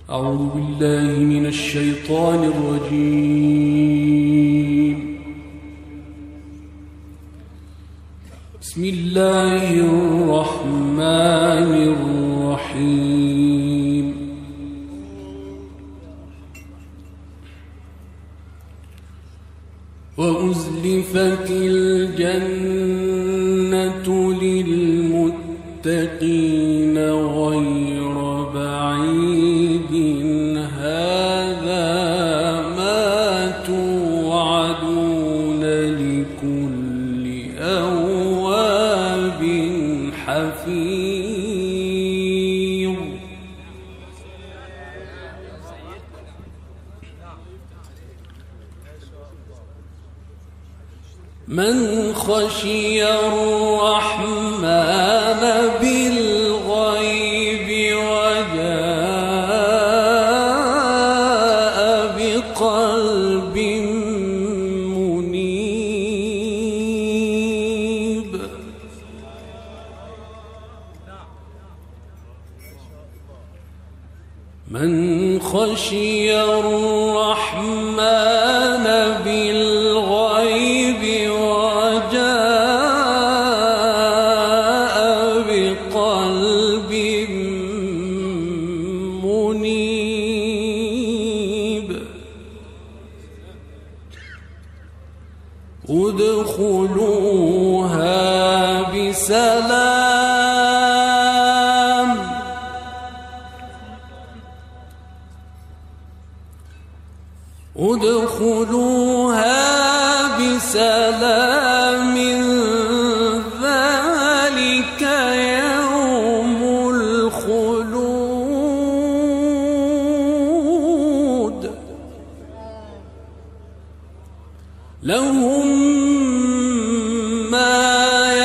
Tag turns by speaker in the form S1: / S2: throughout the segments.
S1: أعوذ بالله من الشيطان الرجيم. بسم الله الرحمن الرحيم. وأزلفت الجنة للمتقين غير بعيد هذا ما توعدون لكل أواب حفيظ. من خشي الرحمن بالغيب وجاء بقلب منيب. من خشي الرحمن بالغيب وجاء بقلب منيب. ادخلوها بسلام. ادخلوها بسلام ذلك يوم الخلود. لهم ما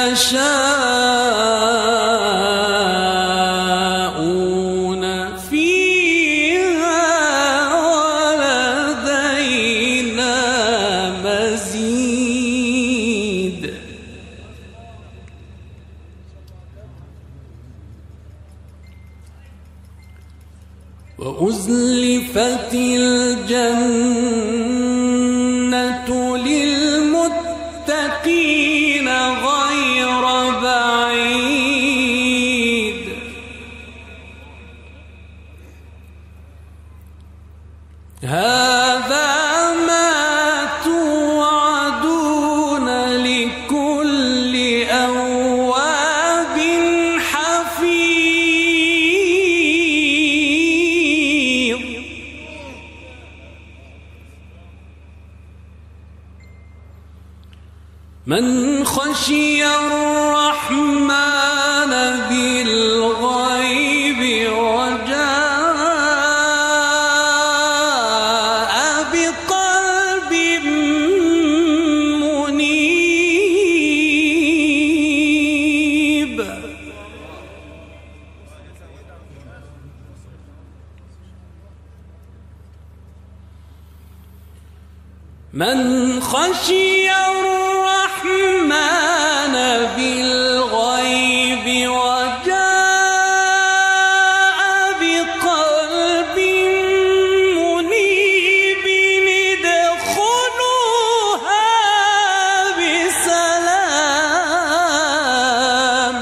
S1: يشاءون فيها ولدينا مزيد. وأزلفت الجنة للمتقين غير بعيد هذا ما توعدون لكل أواب حفيظ. من خشي الرحمن بالغيب وجاء بقلب منيب. من خشي الرحمن بالغيب وجاء بقلب منيب ادخلوها بسلام.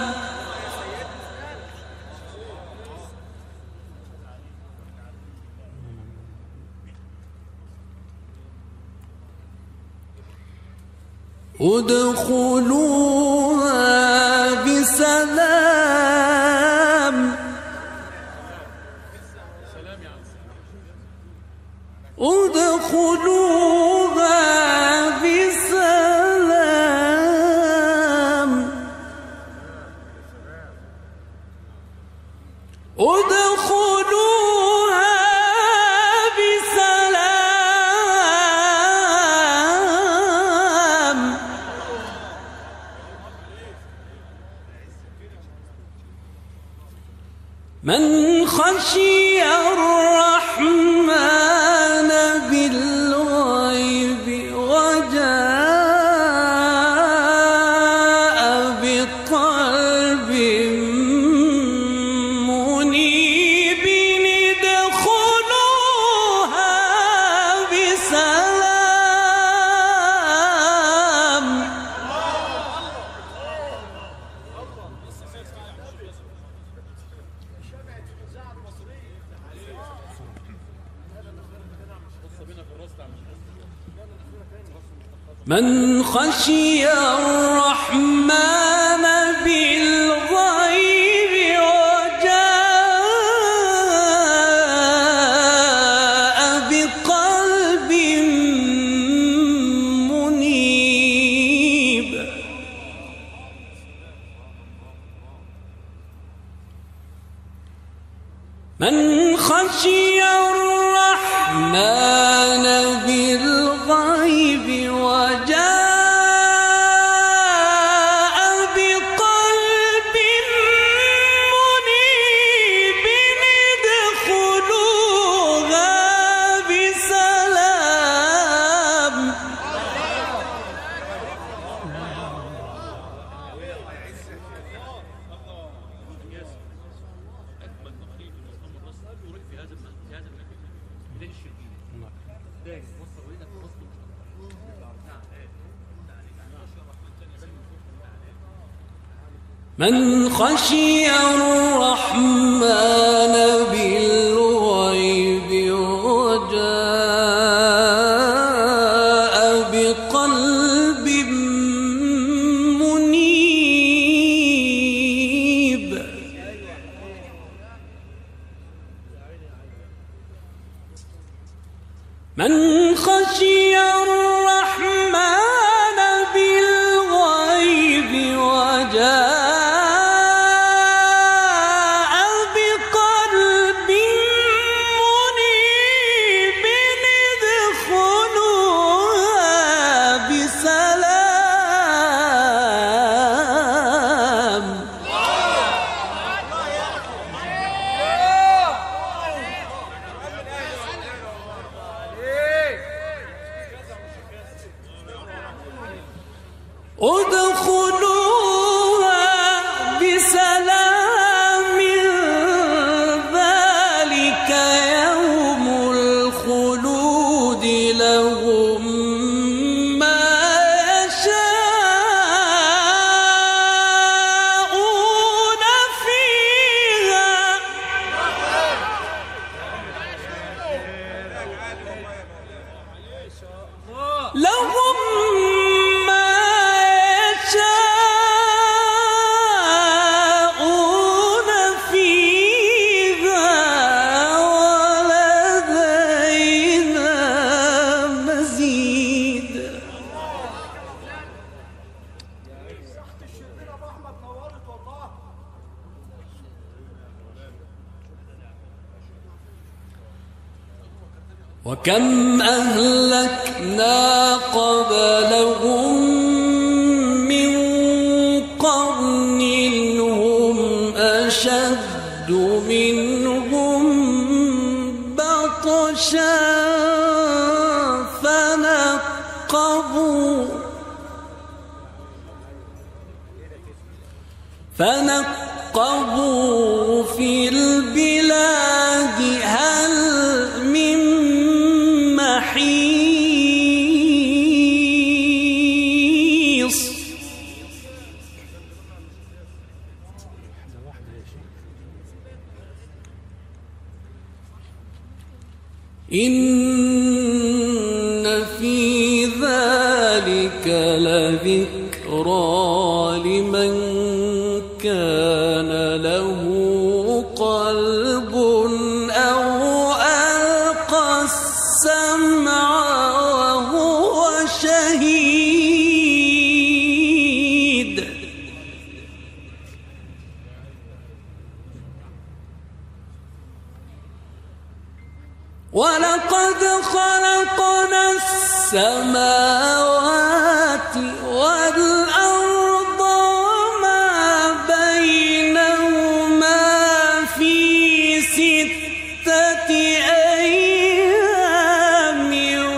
S1: ادخلوها بسلام. ادخلوها بسلام. ادخلوها بسلام. من خشي الرحمن بالغيب وجاء بقلب منيب ادخلوها من خشي الرحمن بالغيب وجاء بقلب منيب. من خشي الرحمن بالغيب وجاء بقلب منيب ادخلوها بسلام. من خشي الرحمن بالغيب وجاء بقلب منيب. من خشي الرحمن بالغيب وجاء بقلب منيب ادخلوها بسلام. ادخلوها بسلام ذلك يوم الخلود لهم ما يشاءون فيها. لهم وكم أهلكنا قبلهم من قرن هم أشد منهم بطشا فنقبوا في البلاد هل من محيص. إن في ذلك لذكرى لمن كان له قلب أو ألقى السمع وهو شهيد. ولقد خلقنا السماوات والأرض وما بينهما في 6 أيام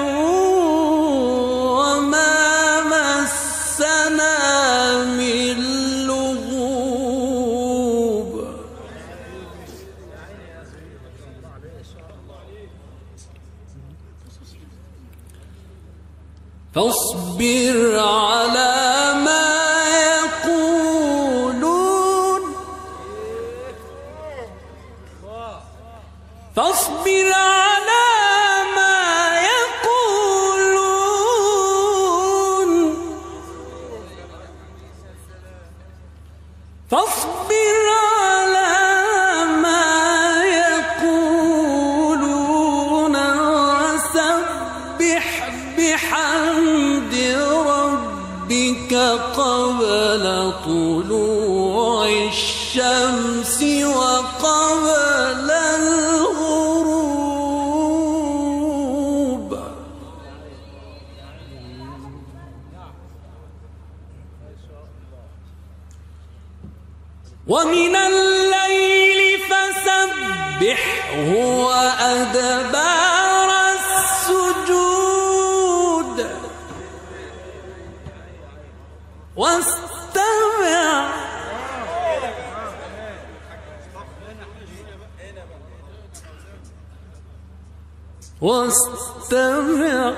S1: وما مسنا من لغوب. فاصبر على ما يقولون فاصبر على ما يقولون طلوع الشمس وقبل الغروب ومن الليل فسبحه وأدبار السجود واستمع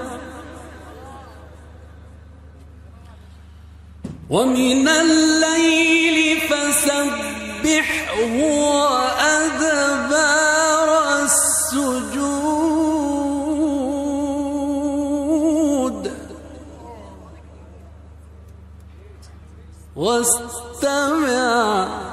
S1: ومن الليل فسبحه وأدبار السجود واستمع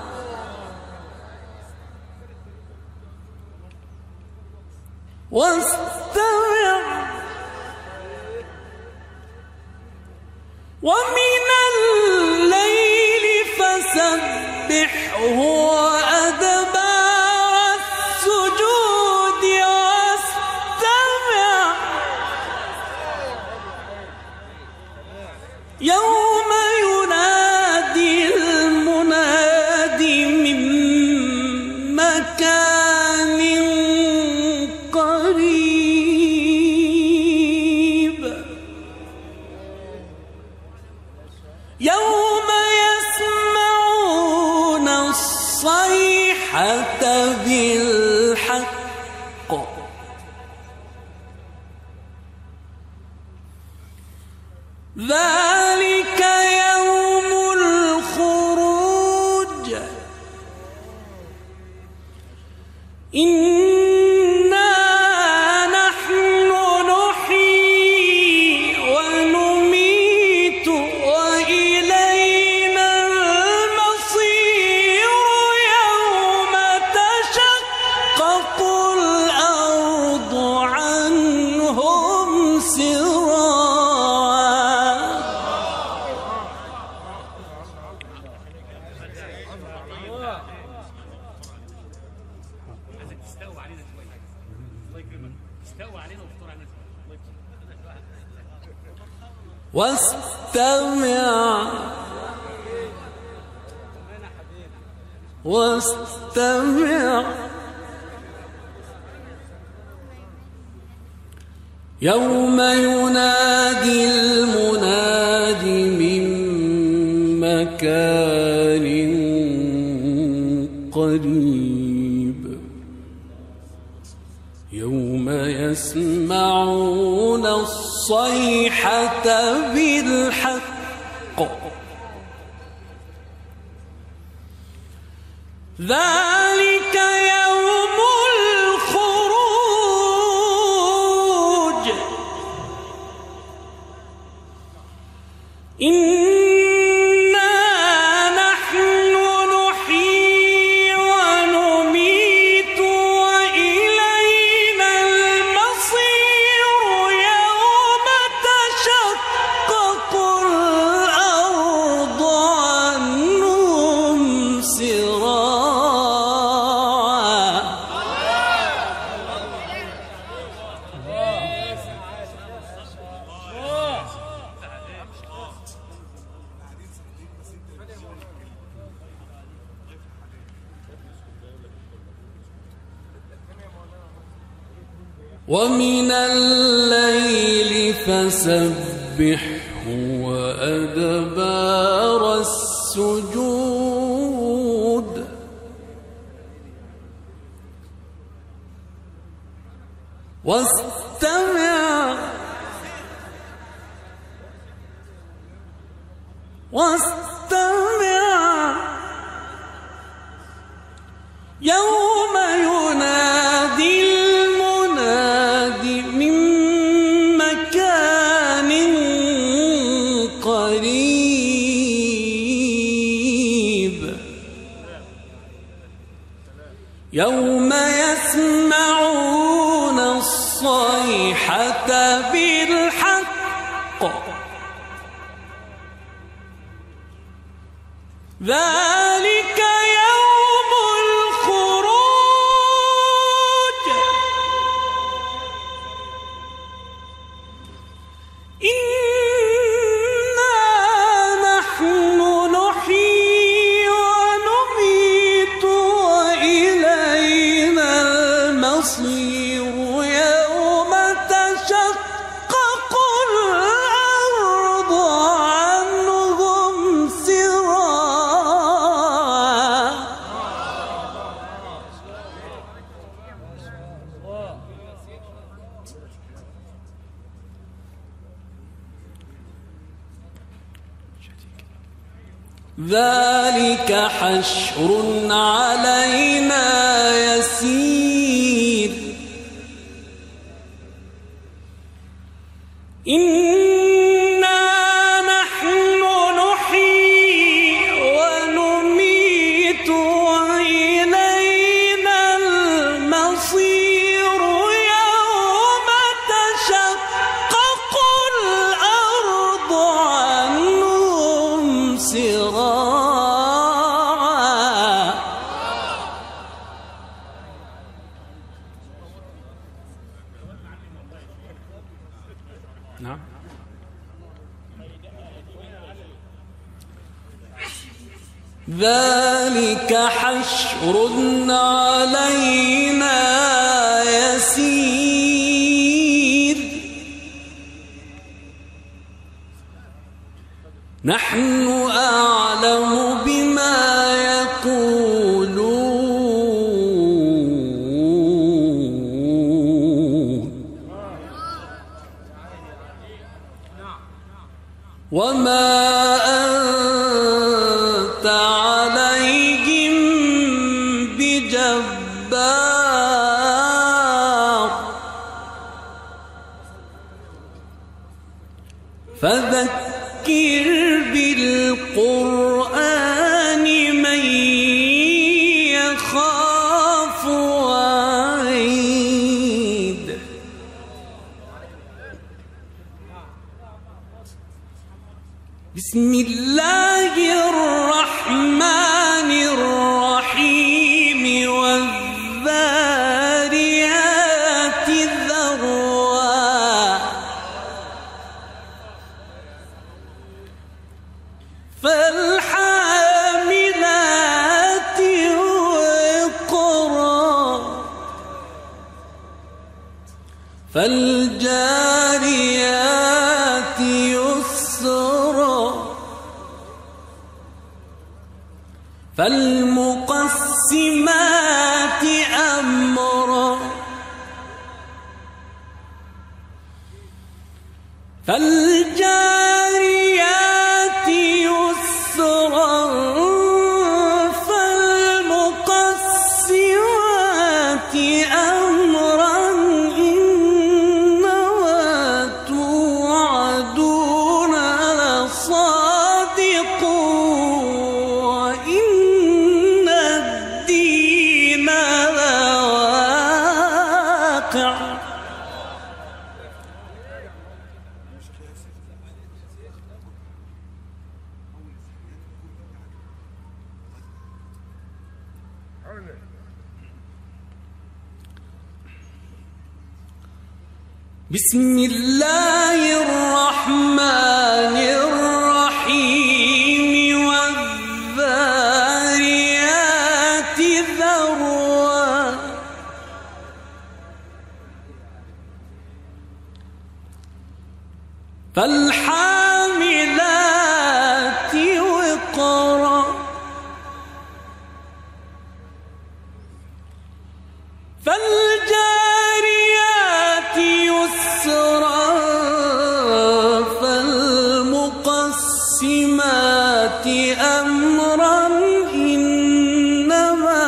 S1: ومن الليل فسبحه وأدبار السجود واستمع يوم ينادي المنادي من مكان قريب يوم يسمعون الصيحة بالحق ذلك يوم الخروج إنا نحن نحيي ونميت وإلينا المصير يوم تشقق الأرض عنهم سراعا واستمع يوم ينادي المناد من مكان قريب يوم يسمعون الصيحة بالحق ذلك يوم الخروج إنا نحن نحيي ونميت وإلينا المصير يوم تشقق الأرض عنهم سراعا ومن الليل فسبحه وأدبار السجود واستمع يوم ينادي المناد من مكان قريب يوم يسمعون الصيحة بالحق ذلك يوم الخروج إنا نحن نحيي ونميت وإلينا المصير يوم تشقق الأرض عنهم سراعا ذلك حشر علينا يسير إنا نحن نحيي ونميت وإلينا المصير يوم تشقق الأرض عنهم سراعا نعم ذلك حشر علينا يسير نحن أعلم بما يقولون وما أنت عليهم بجبار فذكر بالقرآن من يخاف وعيد بسم الله الرحمن الرحيم والذاريات ذروا فالحاملات وقرا فالجاريات يسرا فالمقسمات أمرا فالجاريات يسرا فالمقسمات أمرا إنما توعدون لصادق وإن الدين لواقع بسم الله الرحمن الرحيم والذاريات ذروا فالحاملات وقرا فالجاريات يسرا فالمقسمات أمرا إنما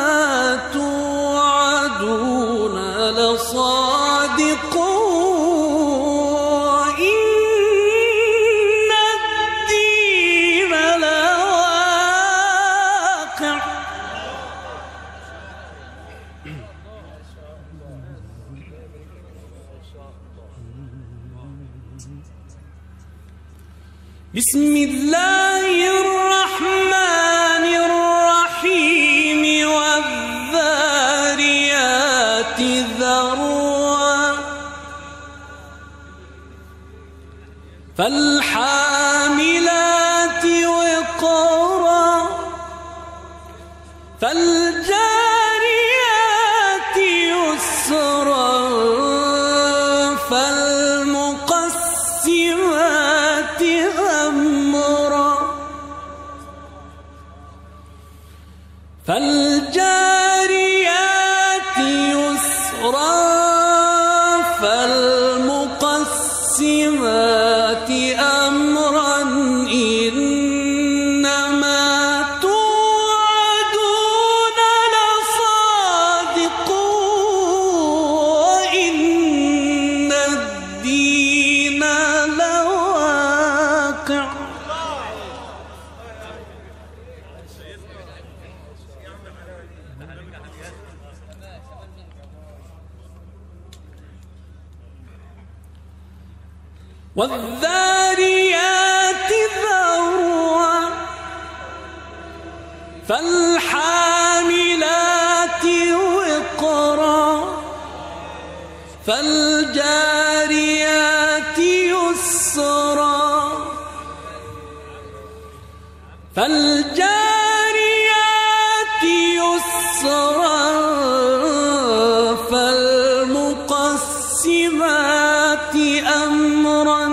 S1: توعدون لصادق وإن الدين لواقع بسم الله الرحمن ذروا فالحاملات وقرا فالجاريات يسرا فالمقسمات أمرا فالجاريات يسرا فالمقسمات أمرا إنما توعدون لصادق وإن الدين لواقع والذاريات ذروا فالحاملات وقرا فالجاريات يسرا فالجاريات يسرا فالمقسمات أمرا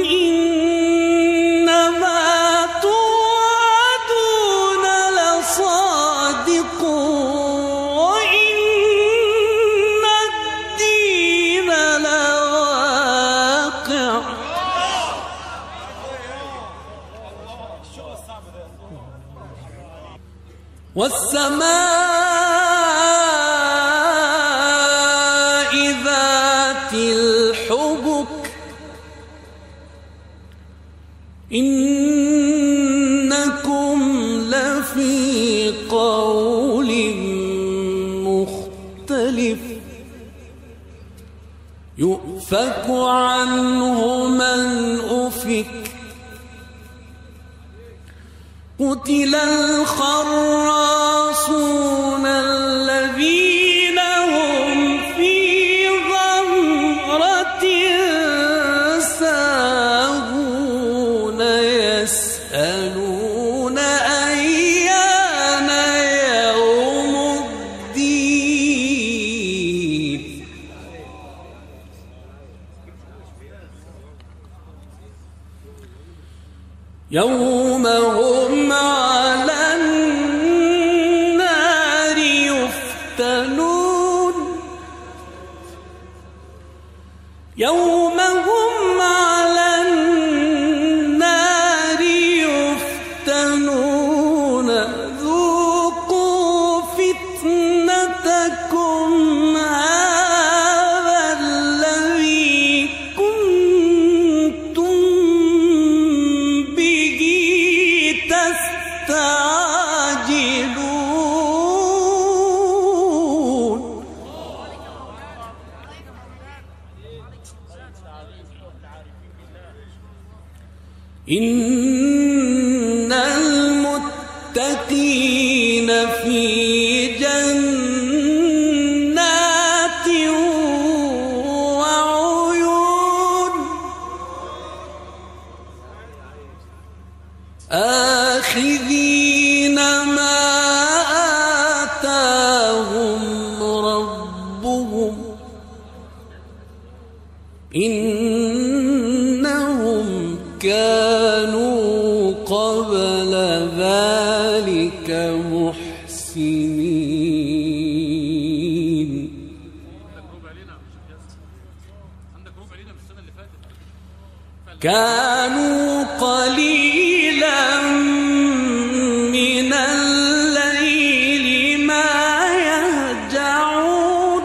S1: إنما توعدون لصادق وإن الدين لواقع والسماء ذات الحبك إنكم لفي قول مختلف يؤفك عنه من أفك قتل الخراصون الذين هم في غمرة ساهون يسألون أيان يوم الدين يوم هم على النار يفتنون يوم هم على النار يفتنون ذوقوا فتنتكم هذا الذي كنتم به تستعجلون إن المتقين في جنات وعيون آخذين ما آتاهم ربهم إنهم كانوا قبل ذلك محسنين كانوا قليلا من الليل ما يهجعون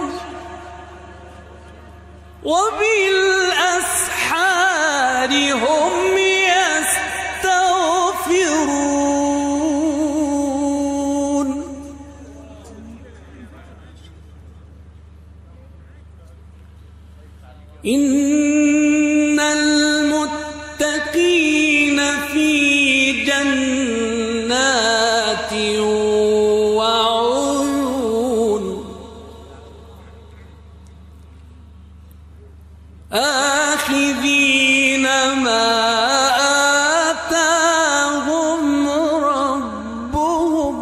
S1: وبالأسحار هم يستغفرون إن المتقين في جنات وعيون آخذين ما آتاهم ربهم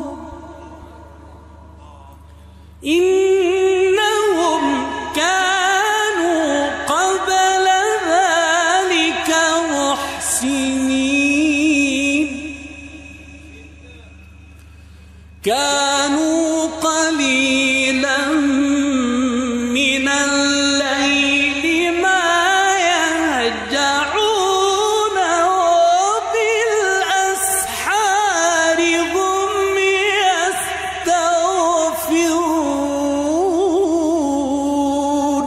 S1: إنهم كانوا قبل ذلك محسنين كانوا قليلا من الليل ما يهجعون وبالأسحار هم يستغفرون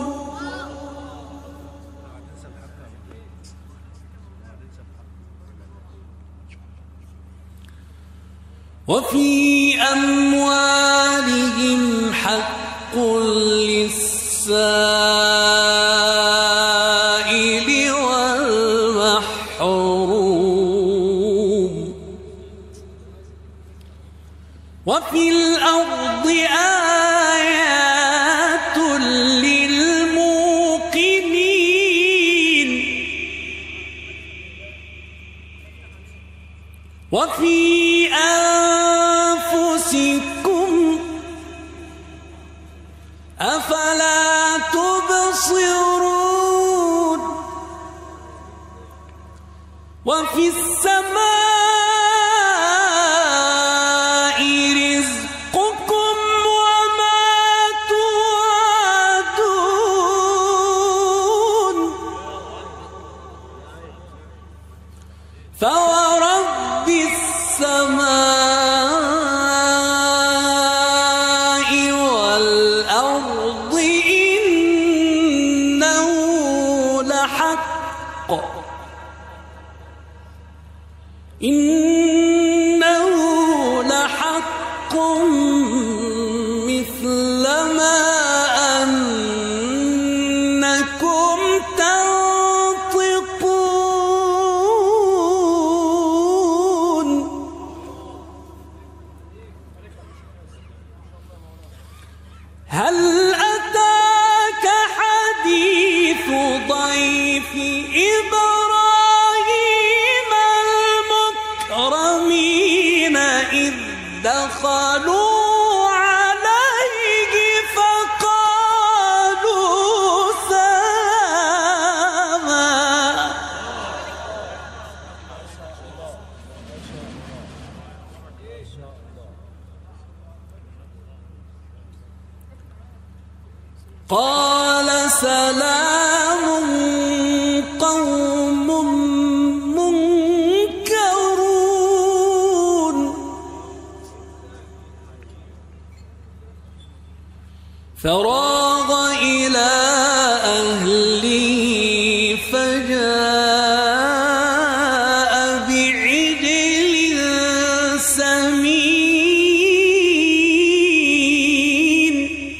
S1: وفي أموالهم حق للسائل والمحروم وفي الأرض آيات للموقنين وفي أنفسكم أفلا تبصرون وفي السماء رزقكم وما توعدون فورب السماء والأرض إنه لحق مثل ما أنكم تنطقون هل أتاك حديث ضيف إبراهيم المكرمين إذ دخلوا عليه فقالوا سلاما قال سلام قوم منكرون فراغ إلى أهله فجاء بعجل سمين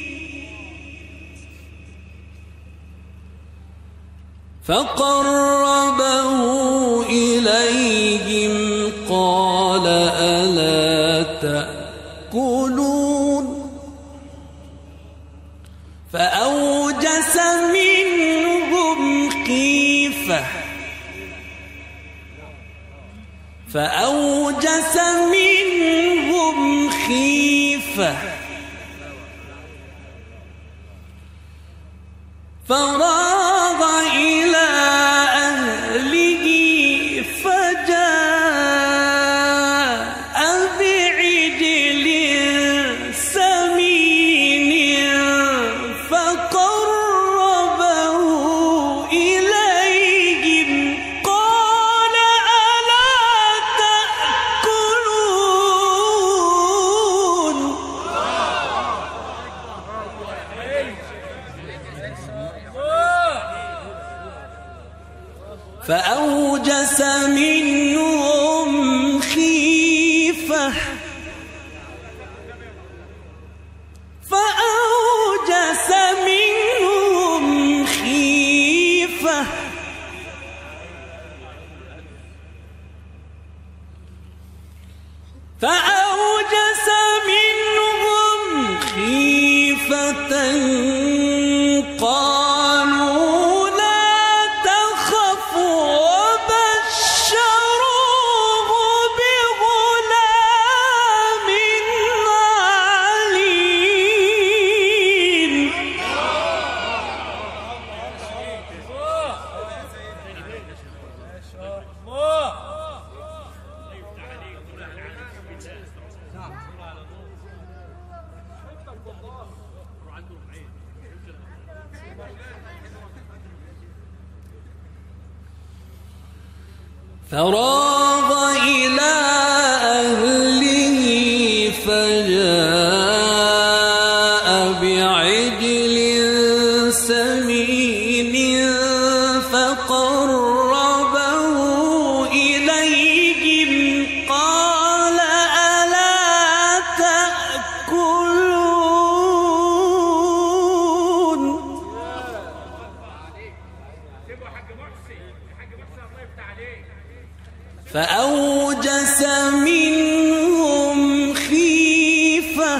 S1: فقربه إليهم قال ألا تأكلون فأوجس منهم خيفة فراغ إلى أهله فجاء بعجل سمين فقربه إليهم قال ألا تأكلون فأوجس منهم خيفة فأوجس منهم خيفة قالوا لا فراغ إلى أهله فجاء بعجل سمين فقربه إليهم قال ألا تأكلون فأوجس منهم خيفة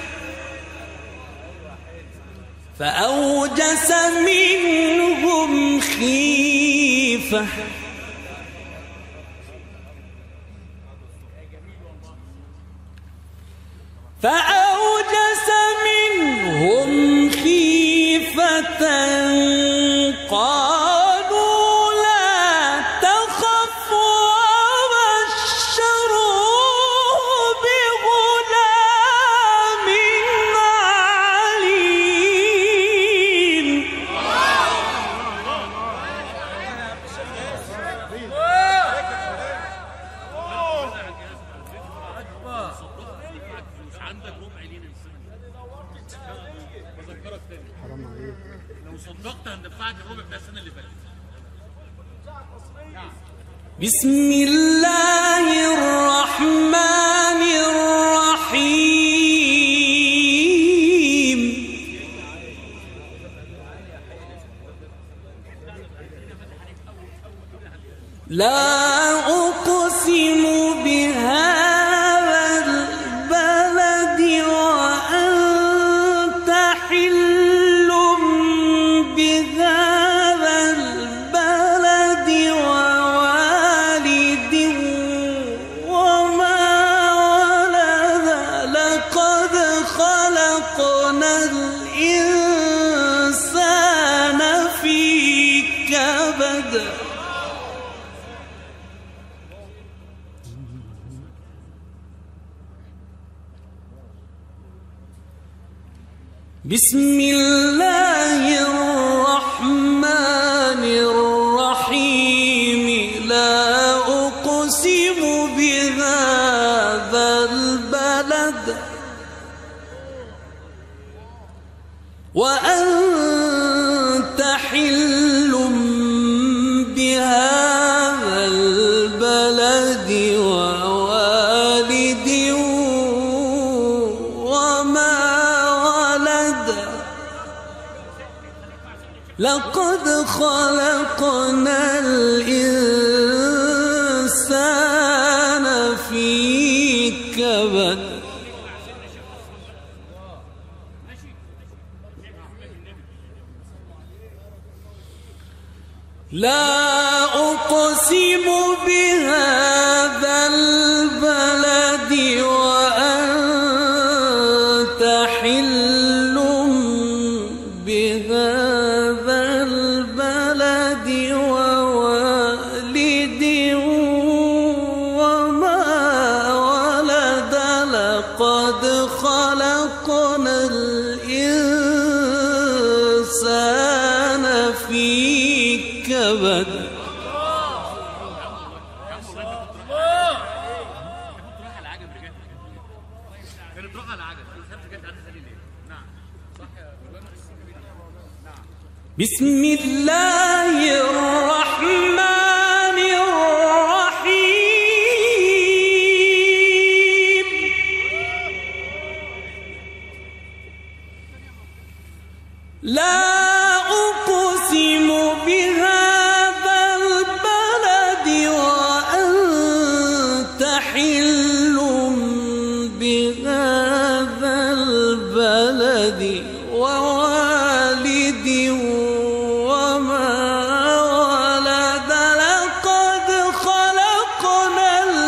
S1: قالوا لا تخف وبشروه بغلام عليم
S2: عندك ربع لينا بذكرك تاني حرام عليك لو صدقت هندفعك الربع بتاع السنه اللي فاتت.
S1: بسم الله الرحمن الرحيم لا أقسم بهذا البلد وأنت حل بهذا البلد ووالد وما ولد لقد خلقنا الإنسان في كبد بسم الله الرحمن الرحيم لا أقسم بهذا البلد وأنت حل بهذا البلد ووالد وما لقد خلقنا الإنسان في كبد لا أقسم بهذا البلد وأنت حل بهذا البلد ووالد وما ولد لقد خلقنا الإنسان في كبد بسم الله الرحمن الرحيم لا أقسم بهذا البلد وأنت حل بهذا البلد ووالد وما ولد لقد خلقنا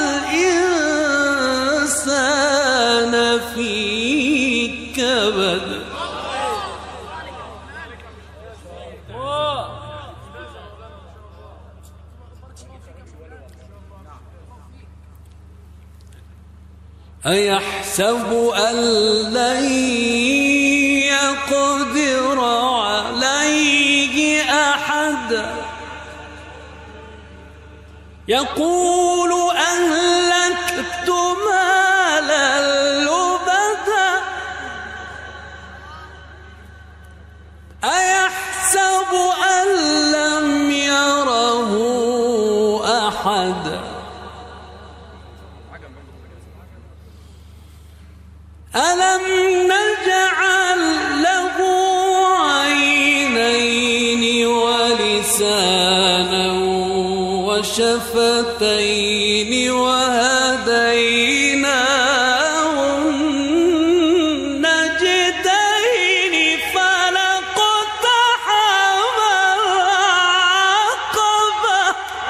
S1: الإنسان في كبد أيحسب أن لن يقدر عليه أحد يقول أهلكت مالا لبدا أيحسب أن لم يره أحد ألم نجعل له عينين ولسانا وشفتين وهديناه النجدين فلاقتحم العقبة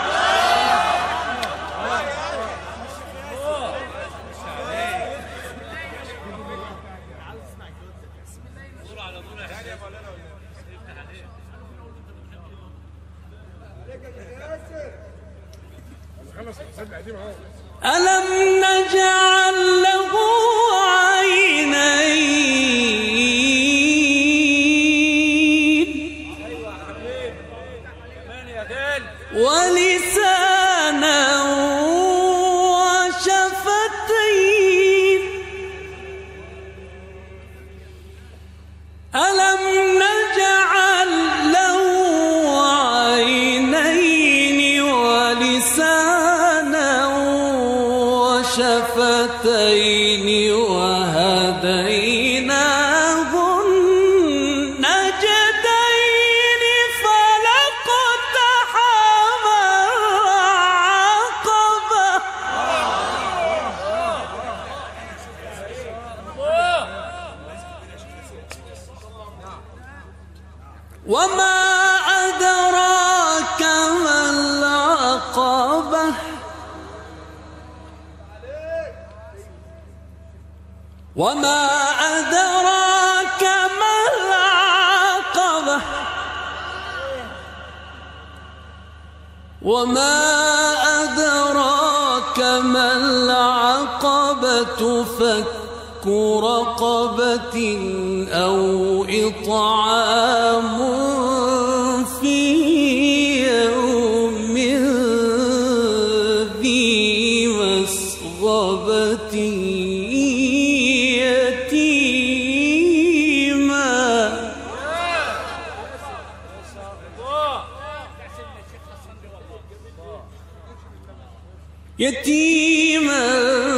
S1: ألم نجعل له عينين ولسانا وشفتين ألم نجعل له عينين ولسانا وشفتين وهديناه النجدين فلاقتحم العقبة وما أدراك ما العقبة وما أدراك ما العقبة وما أدراك ما العقبة فك رقبة أو إطعام في يوم ذي مسغبة يتيما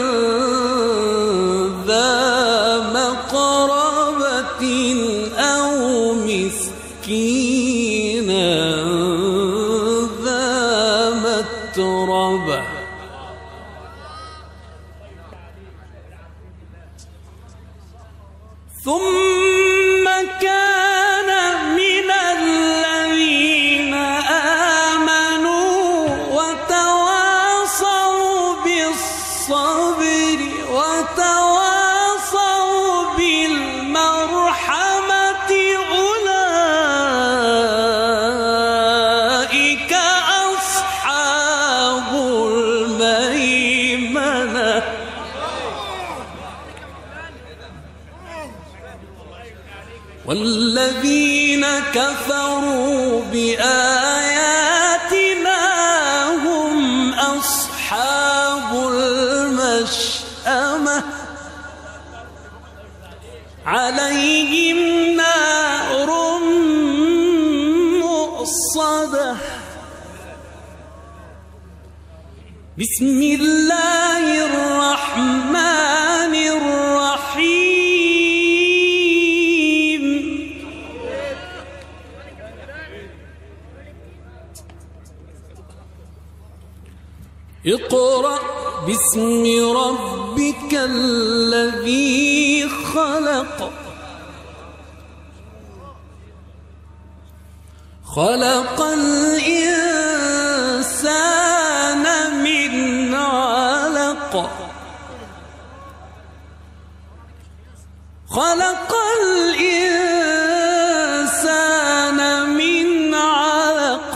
S1: ذا مقربة أو مسكينا ذا متربة ثم كان من الذين آمنوا وتواصوا بالصبر وتواصوا بالمرحمة أولئك أصحاب الميمنة والذين كفروا بآياتنا هم أصحاب المشأمة عليهم نار مؤصدة بسم الله الرحمن الرحيم اقرأ باسم ربك الذي خلق خلق الإنسان من علق خلق الإنسان من علق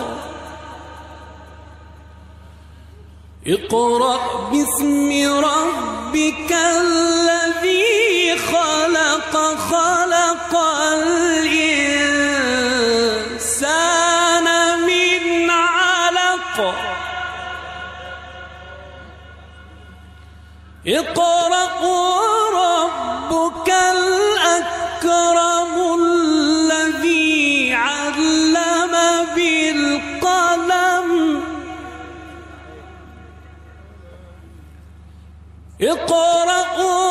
S1: اقرأ باسم ربك الذي خلق خلق الإنسان من علق اقرأ وربك الأكرم الذي علم بالقلم اقرأ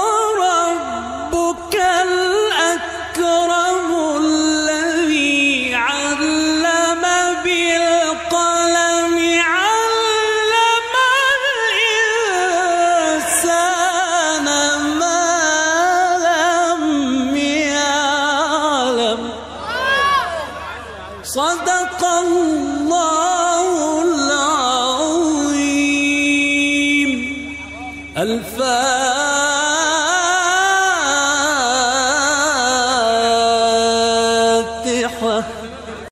S1: وربك الأكرم الذي علم بالقلم علم الإنسان ما لم يعلم صدق الله العظيم. الفاتحة.